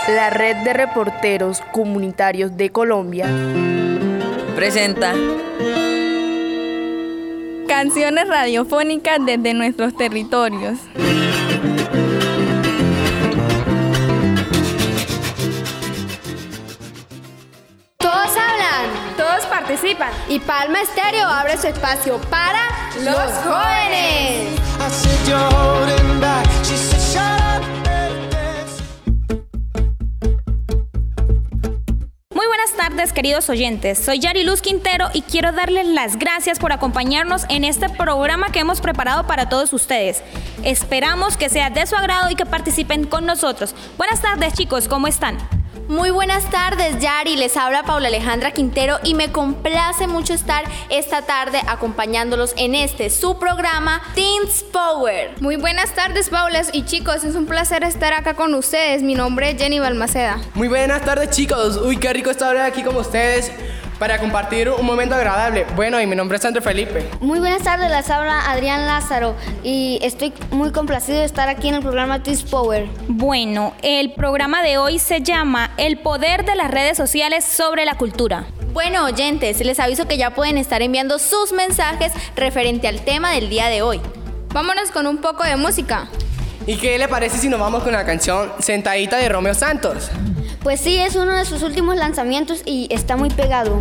La Red de Reporteros Comunitarios de Colombia presenta canciones radiofónicas desde nuestros territorios. Todos hablan, Todos participan. y Palma Estéreo abre su espacio para los jóvenes. Muy buenas tardes, queridos oyentes. Soy Yari Luz Quintero y quiero darles las gracias por acompañarnos en este programa que hemos preparado para todos ustedes. Esperamos que sea de su agrado y que participen con nosotros. Buenas tardes, chicos, ¿cómo están? Muy buenas tardes, Yari. Les habla Paula Alejandra Quintero y me complace mucho estar esta tarde acompañándolos en su programa Teens Power. Muy buenas tardes, Paulas y chicos. Es un placer estar acá con ustedes. Mi nombre es Jenny Balmaceda. Muy buenas tardes, chicos. Uy, qué rico estar aquí con ustedes para compartir un momento agradable. Bueno, y mi nombre es André Felipe. Muy buenas tardes, les habla Adrián Lázaro y estoy muy complacido de estar aquí en el programa Teens Power. Bueno, el programa de hoy se llama El poder de las redes sociales sobre la cultura. Bueno, oyentes, les aviso que ya pueden estar enviando sus mensajes referente al tema del día de hoy. Vámonos con un poco de música. ¿Y qué le parece si nos vamos con la canción Sentadita de Romeo Santos? Pues sí, es uno de sus últimos lanzamientos y está muy pegado.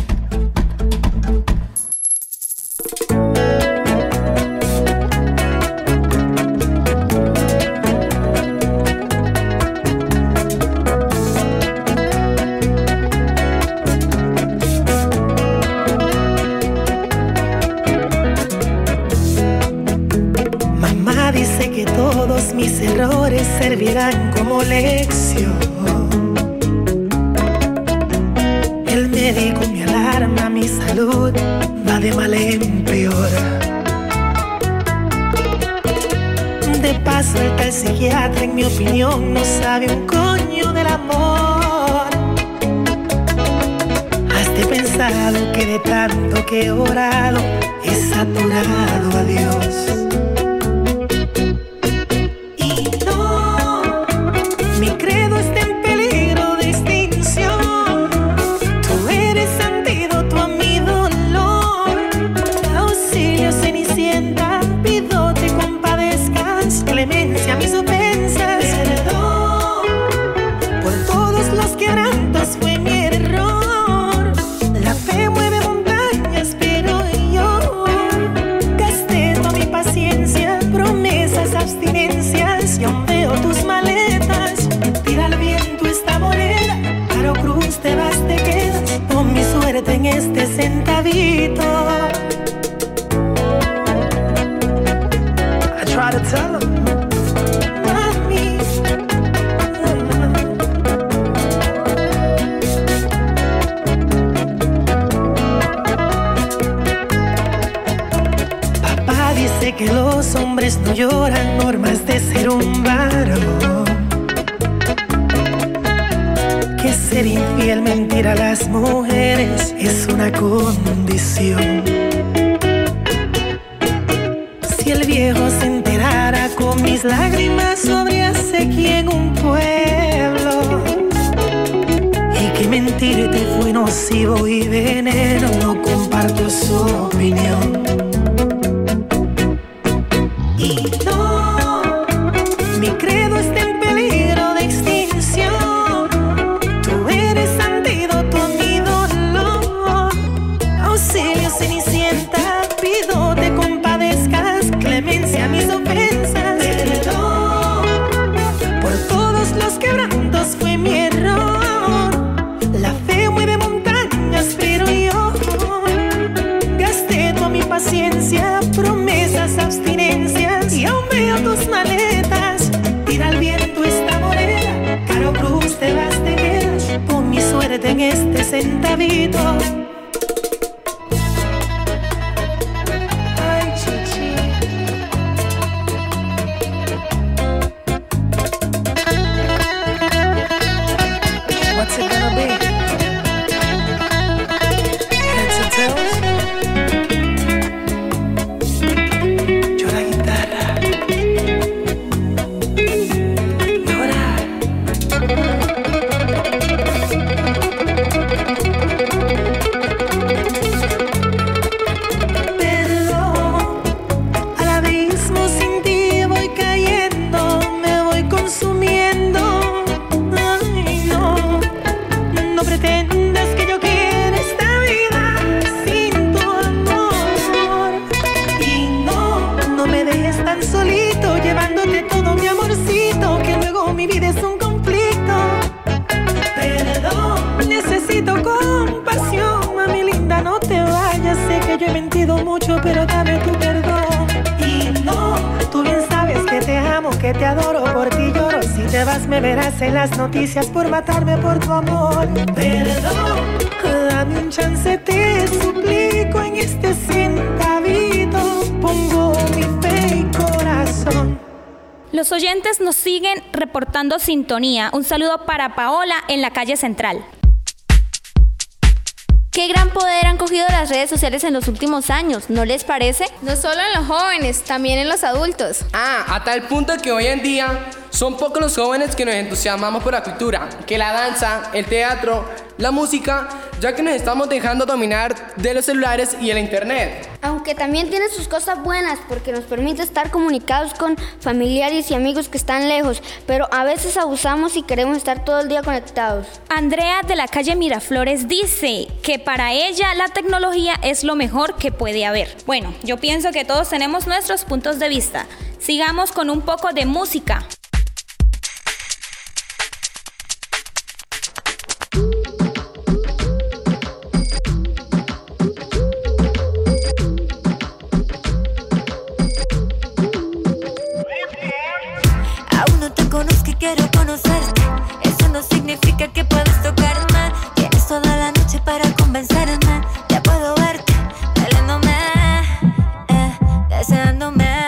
Mamá dice que todos mis errores servirán como lección. El médico me alarma, mi salud va de mal en peor. De paso el tal psiquiatra, en mi opinión, no sabe un coño del amor. ¿Has de pensado que de tanto que he orado he saturado a Dios? Clemencia, mis ofensas, perdón por todos los quebrantos, fue mi error. La fe mueve montañas, pero yo gasté toda mi paciencia, promesas, abstinencias. Y aún veo tus maletas, tira al viento esta moneda, Caro Cruz, te vas, te quedas con mi suerte en este centavito. I try to tell them. Dice que los hombres no lloran, normas de ser un varón. Que ser infiel, mentir a las mujeres es una condición. Si el viejo se enterara con mis lágrimas sobre sequía en un pueblo, y que mentirte fue nocivo y veneno, no comparto su opinión. Mis ofensas, perdón por todos los quebrantos, fue mi error. La fe mueve montañas, pero yo gasté toda mi paciencia, promesas, abstinencias. Y aún veo tus maletas, tira al viento esta moneda, Caro Cruz, te vas, te quedas con mi suerte en este centavito. What's it gonna be? Heads or tails? Yo la guitarra. Llora. mismo sin ti voy cayendo, me voy consumiendo. Ay, no pretendas que yo quiera esta vida sin tu amor. Y no me dejes tan solito, llevándote todo mi amorcito, que luego mi vida es un conflicto. Perdón, necesito compasión, mami linda, no te vayas. Sé que yo he mentido mucho, pero dame tu perdón. Y tú bien sabes que te amo, que te adoro, por ti lloro. Si te vas me verás en las noticias por matarme por tu amor. Perdón, dame un chance, te suplico, en este centavito pongo mi fe y corazón. Los oyentes nos siguen reportando sintonía. Un saludo para Paola en la calle Central. Qué gran poder han cogido las redes sociales en los últimos años, ¿no les parece? No solo en los jóvenes, también en los adultos. A tal punto que hoy en día son pocos los jóvenes que nos entusiasmamos por la cultura, que la danza, el teatro, la música, ya que nos estamos dejando dominar de los celulares y el internet. Aunque también tiene sus cosas buenas porque nos permite estar comunicados con familiares y amigos que están lejos, pero a veces abusamos y queremos estar todo el día conectados. Andrea de la calle Miraflores dice que para ella la tecnología es lo mejor que puede haber. Bueno, yo pienso que todos tenemos nuestros puntos de vista. Sigamos con un poco de música. Quiero conocerte, eso no significa que puedas tocarme. Tienes toda la noche para convencerme. Ya puedo verte, bailando,me deseándome,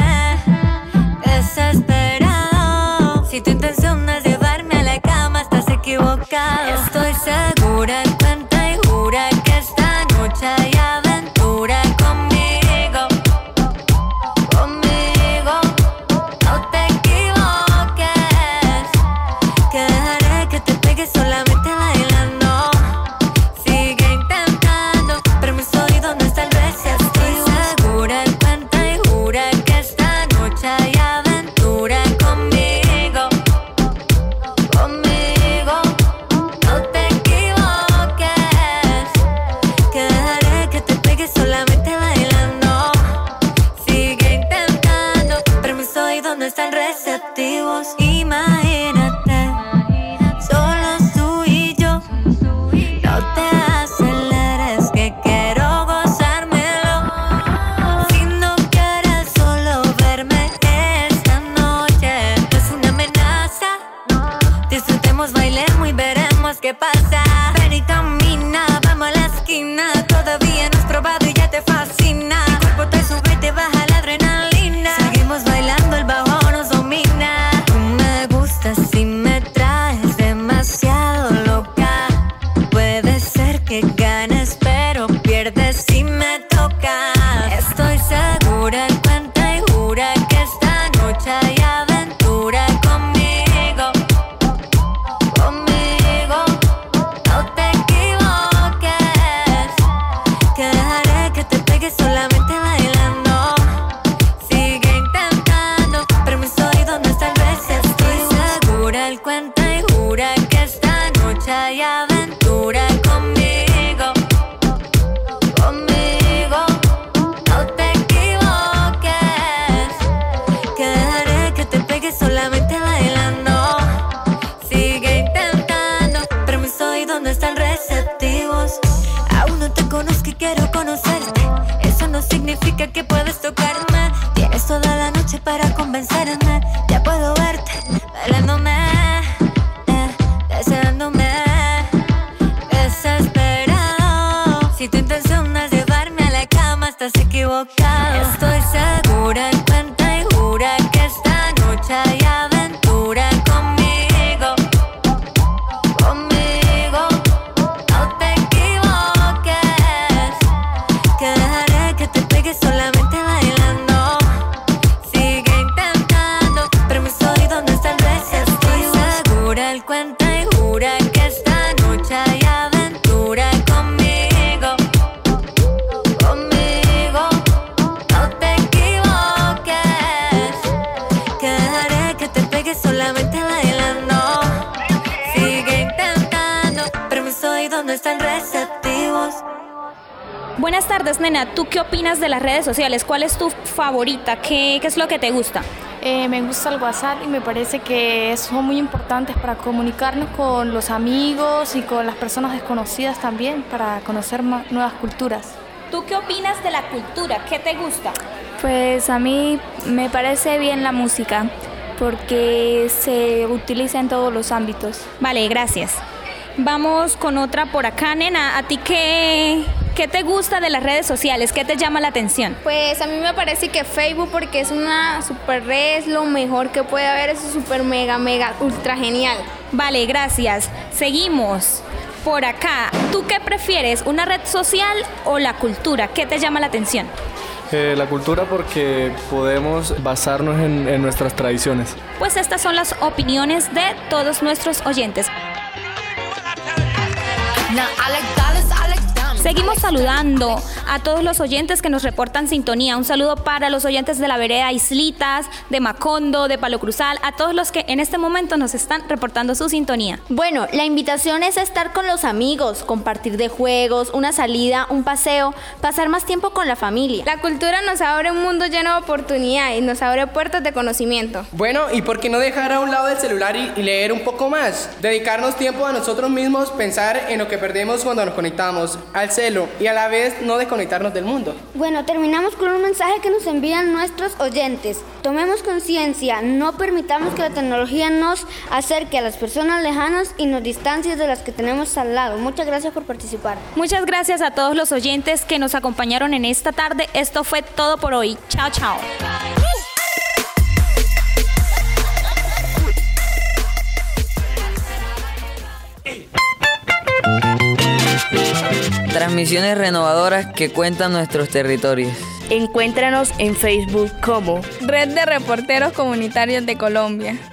desesperado. Si tu intención es llevarme a la cama, estás equivocado. Estoy segura, cuenta y jura que esta noche hay aventura conmigo, conmigo. No te equivoques, que dejaré que te pegues solamente bailando. Sigue intentando, pero mis oídos no están receptivos. Estoy segura, cuenta y jura que esta noche hay aventura conmigo, conmigo. No te equivoques, que dejaré que te pegues solamente bailando. Sigue intentando, pero mis oídos no están receptivos. Imagínate, solo tú y yo. No te aceleres, que quiero gozármelo. Si no quieres solo verme esta noche, no es una amenaza. Disfrutemos, bailemos y veremos qué pasa. Ven y camina, vamos a la esquina. Todavía no has probado y ya te fascina. Mi cuerpo te sube y te baja la adrenalina. Seguimos bailando, el bajo nos domina. Tú me gustas y me traes demasiado loca. Puede ser que ganes, pero pierdes si me tocas. Estoy segura, cuenta y jura que esta noche hay aventura conmigo, conmigo. No te equivoques, que dejaré que te pegues solamente bailando. Sigue intentando, pero mis oídos no están receptivos. Estoy segura, el cuenta y jura que esta noche hay aventura conmigo, conmigo. No te equivoques, que dejaré que te pegues solamente bailando. Sigue intentando, pero mis oídos no están receptivos. Aún no te conozco y quiero conocerte, eso no significa que puedes tocarme. Tienes toda la noche para convencerme. Ya puedo verte, bailándome, deseándome, desesperado. Si tu intención es llevarme a la cama, estás equivocado. Estoy segura, cuenta y jura que esta noche hay aventura conmigo, conmigo. No te equivoques, que dejaré que te pegues solamente bailando. Sigue intentando, pero mis oídos no están Buenas tardes, nena. ¿Tú qué opinas de las redes sociales? ¿Cuál es tu favorita? ¿Qué es lo que te gusta? Me gusta el WhatsApp y me parece que son muy importantes para comunicarnos con los amigos y con las personas desconocidas también, para conocer nuevas culturas. ¿Tú qué opinas de la cultura? ¿Qué te gusta? Pues a mí me parece bien la música, porque se utiliza en todos los ámbitos. Vale, gracias. Vamos con otra por acá, nena. ¿A ti qué te gusta de las redes sociales? ¿Qué te llama la atención? Pues a mí me parece que Facebook, porque es una super red, es lo mejor que puede haber, es súper mega ultra genial. Vale, gracias. Seguimos por acá. ¿Tú qué prefieres, una red social o la cultura? ¿Qué te llama la atención? La cultura, porque podemos basarnos en nuestras tradiciones. Pues estas son las opiniones de todos nuestros oyentes. Seguimos saludando a todos los oyentes que nos reportan sintonía. Un saludo para los oyentes de la vereda Islitas, de Macondo, de Palo Cruzal, a todos los que en este momento nos están reportando su sintonía. Bueno, la invitación es a estar con los amigos, compartir de juegos, una salida, un paseo, pasar más tiempo con la familia. La cultura nos abre un mundo lleno de oportunidades y nos abre puertas de conocimiento. Bueno, ¿y por qué no dejar a un lado el celular y leer un poco más? Dedicarnos tiempo a nosotros mismos, pensar en lo que perdemos cuando nos conectamos al celo y a la vez no desconectarnos del mundo. Bueno, terminamos con un mensaje que nos envían nuestros oyentes. Tomemos conciencia, no permitamos que la tecnología nos acerque a las personas lejanas y nos distancie de las que tenemos al lado. Muchas gracias por participar. Muchas gracias a todos los oyentes que nos acompañaron en esta tarde. Esto fue todo por hoy. Chao, chao. Transmisiones renovadoras que cuentan nuestros territorios. Encuéntranos en Facebook como Red de Reporteros Comunitarios de Colombia.